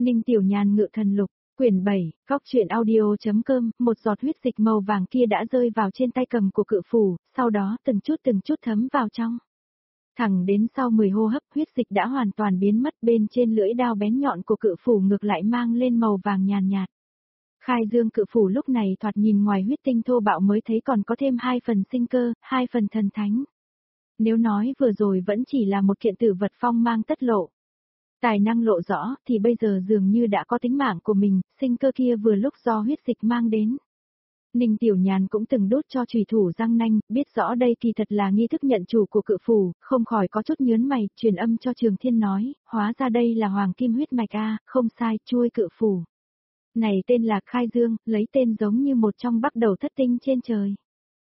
Ninh Tiểu Nhàn ngự thần lục, quyển 7, góc truyện audio.com, một giọt huyết dịch màu vàng kia đã rơi vào trên tay cầm của cự phủ, sau đó từng chút thấm vào trong. Thẳng đến sau 10 hô hấp huyết dịch đã hoàn toàn biến mất, bên trên lưỡi đao bén nhọn của cự phủ ngược lại mang lên màu vàng nhàn nhạt. Khai dương cự phủ lúc này thoạt nhìn ngoài huyết tinh thô bạo mới thấy còn có thêm 2 phần sinh cơ, 2 phần thần thánh. Nếu nói vừa rồi vẫn chỉ là một kiện tử vật phong mang tất lộ, tài năng lộ rõ thì bây giờ dường như đã có tính mạng của mình, sinh cơ kia vừa lúc do huyết dịch mang đến. Ninh Tiểu Nhàn cũng từng đốt cho chùy thủ răng nanh, biết rõ đây kỳ thật là nghi thức nhận chủ của cự phủ, không khỏi có chút nhớn mày, truyền âm cho Trường Thiên nói, hóa ra đây là hoàng kim huyết mạch a, không sai, chuôi cự phủ. Này tên là Khai Dương, lấy tên giống như một trong bắc đầu thất tinh trên trời.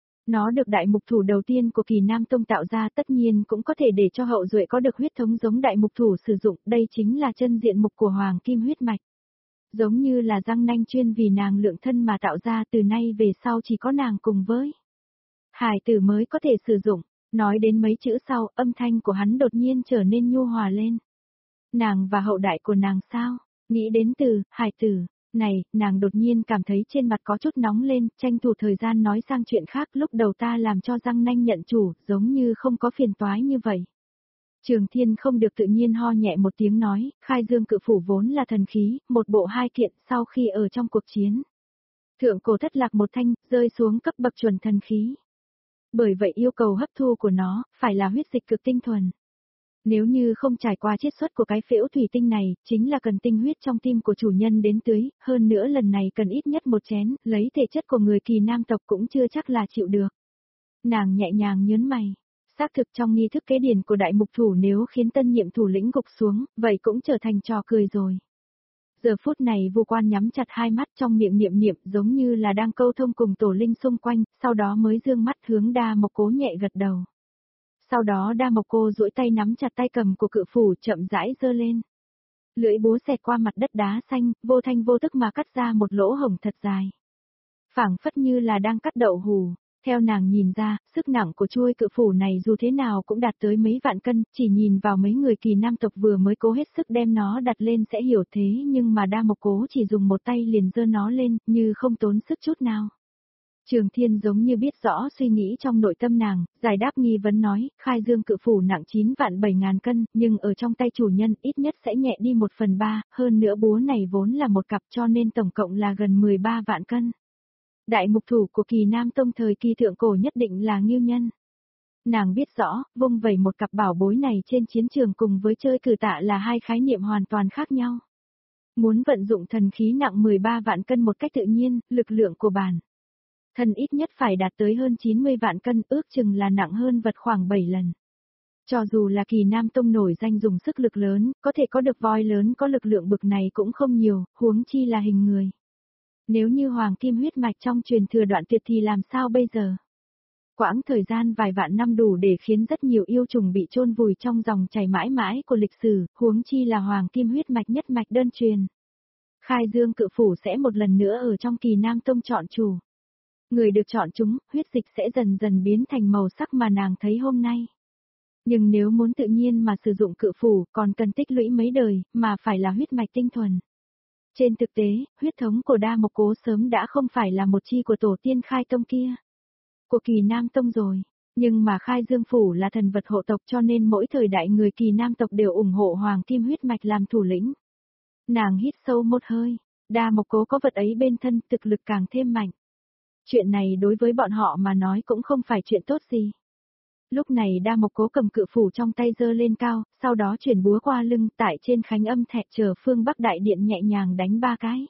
Nó được đại mục thủ đầu tiên của Kỳ Nam Tông tạo ra, tất nhiên cũng có thể để cho hậu duệ có được huyết thống giống đại mục thủ sử dụng, đây chính là chân diện mục của hoàng kim huyết mạch. Giống như là răng nanh chuyên vì nàng lượng thân mà tạo ra, từ nay về sau chỉ có nàng cùng với hải tử mới có thể sử dụng. Nói đến mấy chữ sau, âm thanh của hắn đột nhiên trở nên nhu hòa lên. Nàng và hậu đại của nàng sao? Nghĩ đến từ hải tử này, nàng đột nhiên cảm thấy trên mặt có chút nóng lên, tranh thủ thời gian nói sang chuyện khác, lúc đầu ta làm cho răng nanh nhận chủ, giống như không có phiền toái như vậy. Trường Thiên không được tự nhiên ho nhẹ một tiếng nói, Khai Dương cự phủ vốn là thần khí, một bộ hai kiện, sau khi ở trong cuộc chiến. Thượng cổ thất lạc một thanh, rơi xuống cấp bậc chuẩn thần khí. Bởi vậy yêu cầu hấp thu của nó, phải là huyết dịch cực tinh thuần. Nếu như không trải qua chiết xuất của cái phễu thủy tinh này, chính là cần tinh huyết trong tim của chủ nhân đến tưới, hơn nữa lần này cần ít nhất một chén, lấy thể chất của người Kỳ Nam tộc cũng chưa chắc là chịu được. Nàng nhẹ nhàng nhớn mày. Xác thực trong nghi thức kế điển của đại mục thủ nếu khiến tân nhiệm thủ lĩnh gục xuống, vậy cũng trở thành trò cười rồi. Giờ phút này Vu Quan nhắm chặt hai mắt, trong miệng niệm niệm giống như là đang câu thông cùng tổ linh xung quanh, sau đó mới dương mắt hướng Đa Mộc Cố nhẹ gật đầu. Sau đó Đa Mộc Cô duỗi tay nắm chặt tay cầm của cự phủ, chậm rãi giơ lên. Lưỡi búa xẹt qua mặt đất đá xanh, vô thanh vô tức mà cắt ra một lỗ hổng thật dài. Phảng phất như là đang cắt đậu hù. Theo nàng nhìn ra, sức nặng của chuôi cự phủ này dù thế nào cũng đạt tới mấy vạn cân, chỉ nhìn vào mấy người Kỳ Nam tộc vừa mới cố hết sức đem nó đặt lên sẽ hiểu thế, nhưng mà Đa Mộc Cố chỉ dùng một tay liền giơ nó lên, như không tốn sức chút nào. Trường Thiên giống như biết rõ suy nghĩ trong nội tâm nàng, giải đáp nghi vấn nói, Khai Dương cự phủ nặng 9 vạn 7 ngàn cân, nhưng ở trong tay chủ nhân ít nhất sẽ nhẹ đi 1/3, hơn nữa búa này vốn là một cặp cho nên tổng cộng là gần 13 vạn cân. Đại mục thủ của Kỳ Nam Tông thời kỳ thượng cổ nhất định là Ngưu Nhân. Nàng biết rõ, vung vẩy một cặp bảo bối này trên chiến trường cùng với chơi cử tạ là hai khái niệm hoàn toàn khác nhau. Muốn vận dụng thần khí nặng 13 vạn cân một cách tự nhiên, lực lượng của bản thân ít nhất phải đạt tới hơn 90 vạn cân, ước chừng là nặng hơn vật khoảng 7 lần. Cho dù là Kỳ Nam Tông nổi danh dùng sức lực lớn, có thể có được voi lớn có lực lượng bực này cũng không nhiều, huống chi là hình người. Nếu như hoàng kim huyết mạch trong truyền thừa đoạn tuyệt thì làm sao bây giờ? Quãng thời gian vài vạn năm đủ để khiến rất nhiều yêu trùng bị chôn vùi trong dòng chảy mãi mãi của lịch sử, huống chi là hoàng kim huyết mạch nhất mạch đơn truyền. Khai Dương cự phủ sẽ một lần nữa ở trong Kỳ Nam Tông chọn chủ. Người được chọn chúng, huyết dịch sẽ dần dần biến thành màu sắc mà nàng thấy hôm nay. Nhưng nếu muốn tự nhiên mà sử dụng cự phủ còn cần tích lũy mấy đời, mà phải là huyết mạch tinh thuần. Trên thực tế, huyết thống của Đa Mộc Cố sớm đã không phải là một chi của tổ tiên Khai Tông kia. Của Kỳ Nam Tông rồi, nhưng mà Khai Dương Phủ là thần vật hộ tộc cho nên mỗi thời đại người Kỳ Nam tộc đều ủng hộ Hoàng Kim huyết mạch làm thủ lĩnh. Nàng hít sâu một hơi, Đa Mộc Cố có vật ấy bên thân, thực lực càng thêm mạnh. Chuyện này đối với bọn họ mà nói cũng không phải chuyện tốt gì. Lúc này Đa Mộc Cố cầm cự phủ trong tay giơ lên cao, sau đó chuyển búa qua lưng, tại trên khánh âm thẹt chờ phương Bắc đại điện nhẹ nhàng đánh 3 cái.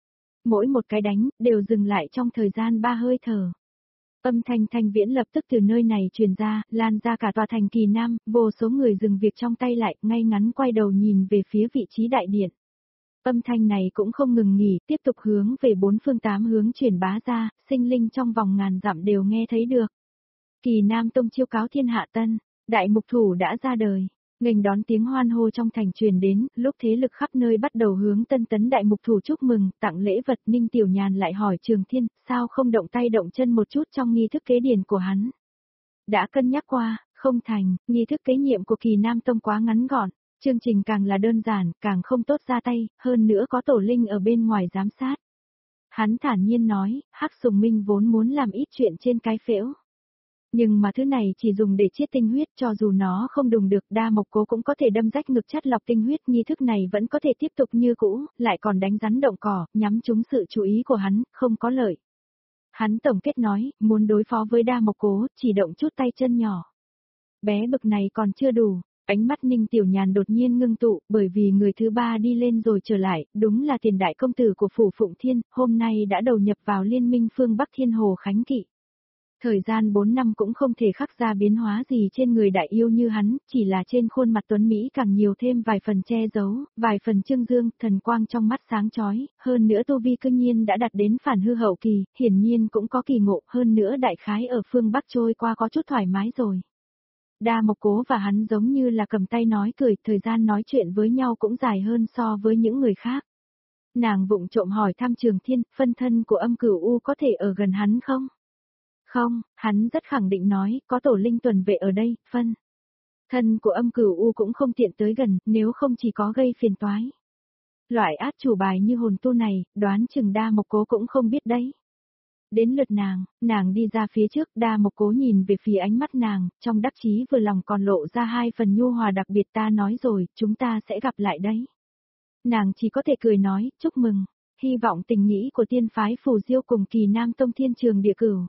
Mỗi một cái đánh, đều dừng lại trong thời gian 3 hơi thở. Âm thanh thanh viễn lập tức từ nơi này truyền ra, lan ra cả tòa thành Kỳ Nam, vô số người dừng việc trong tay lại, ngay ngắn quay đầu nhìn về phía vị trí đại điện. Âm thanh này cũng không ngừng nghỉ, tiếp tục hướng về 4 phương 8 hướng truyền bá ra, sinh linh trong vòng ngàn dặm đều nghe thấy được. Kỳ Nam Tông chiêu cáo thiên hạ tân, đại mục thủ đã ra đời, nghênh đón tiếng hoan hô trong thành truyền đến, lúc thế lực khắp nơi bắt đầu hướng tân tấn đại mục thủ chúc mừng, tặng lễ vật. Ninh Tiểu Nhàn lại hỏi Trường Thiên, sao không động tay động chân một chút trong nghi thức kế điển của hắn? Đã cân nhắc qua, không thành, nghi thức kế nhiệm của Kỳ Nam Tông quá ngắn gọn. Chương trình càng là đơn giản, càng không tốt ra tay, hơn nữa có tổ linh ở bên ngoài giám sát. Hắn thản nhiên nói, Hắc Sùng Minh vốn muốn làm ít chuyện trên cái phễu. Nhưng mà thứ này chỉ dùng để chiết tinh huyết, cho dù nó không đùng được, Đa Mộc Cố cũng có thể đâm rách ngực chắt lọc tinh huyết, nghi thức này vẫn có thể tiếp tục như cũ, lại còn đánh rắn động cỏ, nhắm trúng sự chú ý của hắn, không có lợi. Hắn tổng kết nói, muốn đối phó với Đa Mộc Cố, chỉ động chút tay chân nhỏ. Bé bực này còn chưa đủ. Ánh mắt Ninh Tiểu Nhàn đột nhiên ngưng tụ, bởi vì người thứ ba đi lên rồi trở lại, đúng là tiền đại công tử của Phủ Phụng Thiên, hôm nay đã đầu nhập vào liên minh phương Bắc Thiên Hồ Khánh Kỵ. Thời gian 4 năm cũng không thể khắc ra biến hóa gì trên người đại yêu như hắn, chỉ là trên khuôn mặt tuấn Mỹ càng nhiều thêm vài phần che giấu, vài phần trương dương, thần quang trong mắt sáng chói, hơn nữa tu vi cư nhiên đã đạt đến phản hư hậu kỳ, hiển nhiên cũng có kỳ ngộ, hơn nữa đại khái ở phương Bắc trôi qua có chút thoải mái rồi. Đa Mộc Cố và hắn giống như là cầm tay nói cười, thời gian nói chuyện với nhau cũng dài hơn so với những người khác. Nàng vụng trộm hỏi thăm Trường Thiên, phân thân của Âm Cửu U có thể ở gần hắn không? Không, hắn rất khẳng định nói, có tổ linh tuần vệ ở đây, phân. Thân của Âm Cửu U cũng không tiện tới gần, nếu không chỉ có gây phiền toái. Loại át chủ bài như hồn tu này, đoán chừng Đa Mộc Cố cũng không biết đấy. Đến lượt nàng đi ra phía trước, Đa Mộc Cố nhìn về phía ánh mắt nàng, trong đắc chí vừa lòng còn lộ ra hai phần nhu hòa đặc biệt, ta nói rồi, chúng ta sẽ gặp lại đấy. Nàng chỉ có thể cười nói, chúc mừng, hy vọng tình nghĩ của tiên phái Phù Diêu cùng Kỳ Nam Tông Thiên Trường Địa Cửu.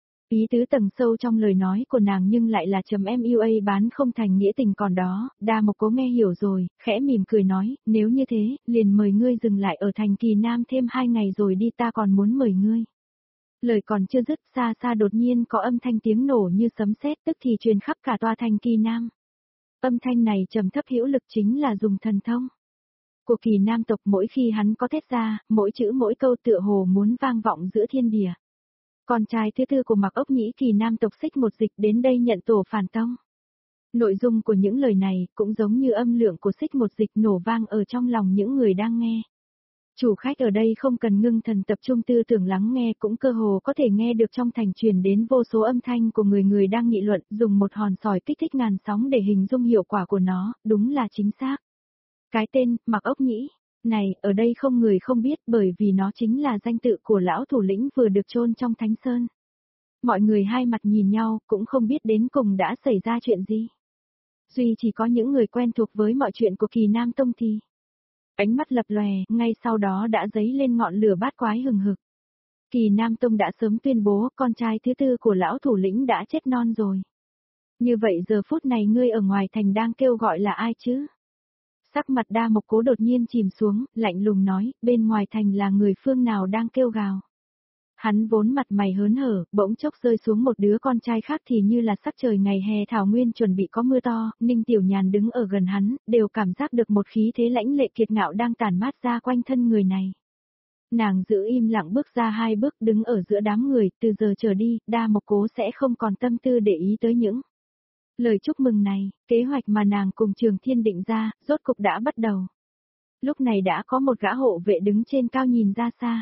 Ý tứ tầng sâu trong lời nói của nàng nhưng lại là MUA bán không thành nghĩa tình còn đó, Đa Mộc Cố nghe hiểu rồi, khẽ mỉm cười nói, nếu như thế, liền mời ngươi dừng lại ở thành Kỳ Nam thêm 2 ngày rồi đi, ta còn muốn mời ngươi. Lời còn chưa dứt, xa xa đột nhiên có âm thanh tiếng nổ như sấm sét, tức thì truyền khắp cả tòa thành Kỳ Nam. Âm thanh này trầm thấp hữu lực, chính là dùng thần thông của Kỳ Nam tộc, mỗi khi hắn có thét ra, mỗi chữ mỗi câu tựa hồ muốn vang vọng giữa thiên địa. Con trai thứ tư của Mạc Ốc Nhĩ Kỳ Nam tộc Xích Một Dịch đến đây nhận tổ phản tông. Nội dung của những lời này cũng giống như âm lượng của Xích Một Dịch nổ vang ở trong lòng những người đang nghe. Chủ khách ở đây không cần ngưng thần tập trung tư tưởng lắng nghe, cũng cơ hồ có thể nghe được trong thành truyền đến vô số âm thanh của người đang nghị luận, dùng một hòn sỏi kích thích ngàn sóng để hình dung hiệu quả của nó, đúng là chính xác. Cái tên, Mạc Ốc Nhĩ, này, ở đây không người không biết, bởi vì nó chính là danh tự của lão thủ lĩnh vừa được chôn trong Thánh Sơn. Mọi người hai mặt nhìn nhau, cũng không biết đến cùng đã xảy ra chuyện gì. Duy chỉ có những người quen thuộc với mọi chuyện của Kỳ Nam Tông thì ánh mắt lập lòe, ngay sau đó đã dấy lên ngọn lửa bát quái hừng hực. Kỳ Nam Tông đã sớm tuyên bố con trai thứ tư của lão thủ lĩnh đã chết non rồi. Như vậy giờ phút này ngươi ở ngoài thành đang kêu gọi là ai chứ? Sắc mặt Đa Mộc Cố đột nhiên chìm xuống, lạnh lùng nói, bên ngoài thành là người phương nào đang kêu gào. Hắn vốn mặt mày hớn hở, bỗng chốc rơi xuống một đứa con trai khác thì như là sắc trời ngày hè thảo nguyên chuẩn bị có mưa to, Ninh Tiểu Nhàn đứng ở gần hắn, đều cảm giác được một khí thế lãnh lệ kiệt ngạo đang tản mát ra quanh thân người này. Nàng giữ im lặng bước ra 2 bước đứng ở giữa đám người, từ giờ trở đi, Đa Mộc Cố sẽ không còn tâm tư để ý tới những lời chúc mừng này, kế hoạch mà nàng cùng Trường Thiên định ra, rốt cục đã bắt đầu. Lúc này đã có một gã hộ vệ đứng trên cao nhìn ra xa.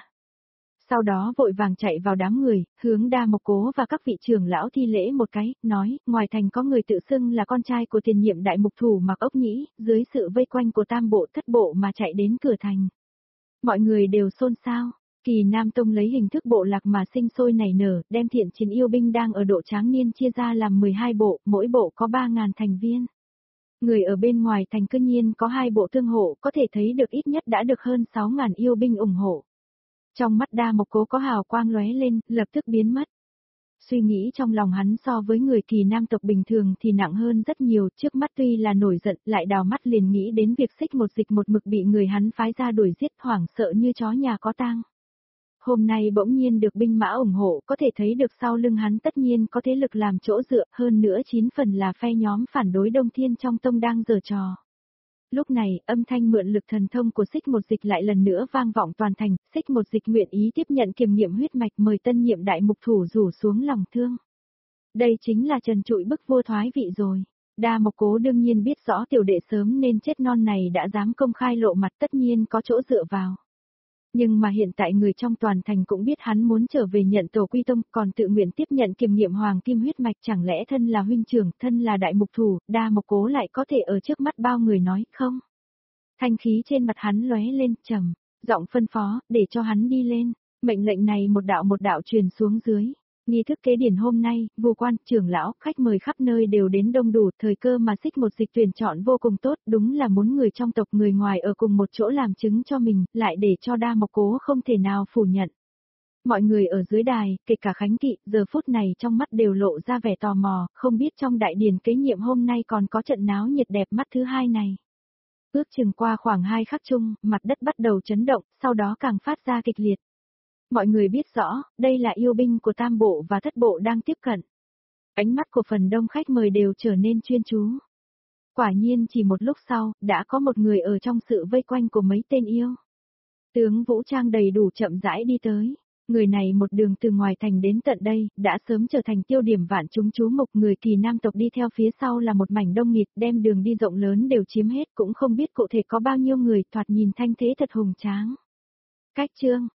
Sau đó vội vàng chạy vào đám người, hướng Đa Mộc Cố và các vị trưởng lão thi lễ một cái, nói, ngoài thành có người tự xưng là con trai của tiền nhiệm đại mục thủ Mạc Ốc Nhĩ, dưới sự vây quanh của tam bộ thất bộ mà chạy đến cửa thành. Mọi người đều xôn xao. Kỳ Nam Tông lấy hình thức bộ lạc mà sinh sôi nảy nở, đem thiện chiến yêu binh đang ở độ tráng niên chia ra làm 12 bộ, mỗi bộ có 3.000 thành viên. Người ở bên ngoài thành cư nhiên có 2 bộ thương hộ, có thể thấy được ít nhất đã được hơn 6.000 yêu binh ủng hộ. Trong mắt Đa Mộc Cố có hào quang lóe lên, lập tức biến mất. Suy nghĩ trong lòng hắn so với người Kỳ Nam tộc bình thường thì nặng hơn rất nhiều, trước mắt tuy là nổi giận, lại đào mắt liền nghĩ đến việc Xích Một Dịch một mực bị người hắn phái ra đuổi giết, hoảng sợ như chó nhà có tang. Hôm nay bỗng nhiên được binh mã ủng hộ, có thể thấy được sau lưng hắn tất nhiên có thế lực làm chỗ dựa, hơn nữa 9 phần là phe nhóm phản đối Đông Thiên trong tông đang giở trò. Lúc này, âm thanh mượn lực thần thông của Xích Một Dịch lại lần nữa vang vọng toàn thành, Xích Một Dịch nguyện ý tiếp nhận kiểm nghiệm huyết mạch, mời tân nhiệm đại mục thủ rủ xuống lòng thương. Đây chính là trần trụi bức vua thoái vị rồi. Đa Mộc Cố đương nhiên biết rõ tiểu đệ sớm nên chết non này đã dám công khai lộ mặt, tất nhiên có chỗ dựa vào. Nhưng mà hiện tại người trong toàn thành cũng biết hắn muốn trở về nhận tổ quy tông, còn tự nguyện tiếp nhận kiêm nhiệm hoàng kim huyết mạch, chẳng lẽ thân là huynh trưởng, thân là đại mục thủ, Đa Mộc Cố lại có thể ở trước mắt bao người nói không? Thanh khí trên mặt hắn lóe lên, trầm giọng phân phó, để cho hắn đi lên. Mệnh lệnh này một đạo truyền xuống dưới. Nghi thức kế điển hôm nay, vu quan, trưởng lão, khách mời khắp nơi đều đến đông đủ, thời cơ mà xích một dịch tuyển chọn vô cùng tốt, đúng là muốn người trong tộc người ngoài ở cùng một chỗ làm chứng cho mình, lại để cho Đa Mộc Cố không thể nào phủ nhận. Mọi người ở dưới đài, kể cả Khánh Kỵ, giờ phút này trong mắt đều lộ ra vẻ tò mò, không biết trong đại điển kế nhiệm hôm nay còn có trận náo nhiệt đẹp mắt thứ hai này. Ước chừng qua khoảng 2 khắc chung, mặt đất bắt đầu chấn động, sau đó càng phát ra kịch liệt. Mọi người biết rõ, đây là yêu binh của Tam Bộ và Thất Bộ đang tiếp cận. Ánh mắt của phần đông khách mời đều trở nên chuyên chú. Quả nhiên chỉ một lúc sau, đã có một người ở trong sự vây quanh của mấy tên yêu. Tướng vũ trang đầy đủ chậm rãi đi tới. Người này một đường từ ngoài thành đến tận đây, đã sớm trở thành tiêu điểm vạn chúng chú mục. Người Kỳ Nam tộc đi theo phía sau là một mảnh đông nghịt, đem đường đi rộng lớn đều chiếm hết, cũng không biết cụ thể có bao nhiêu người, thoạt nhìn thanh thế thật hùng tráng. Cách Trương,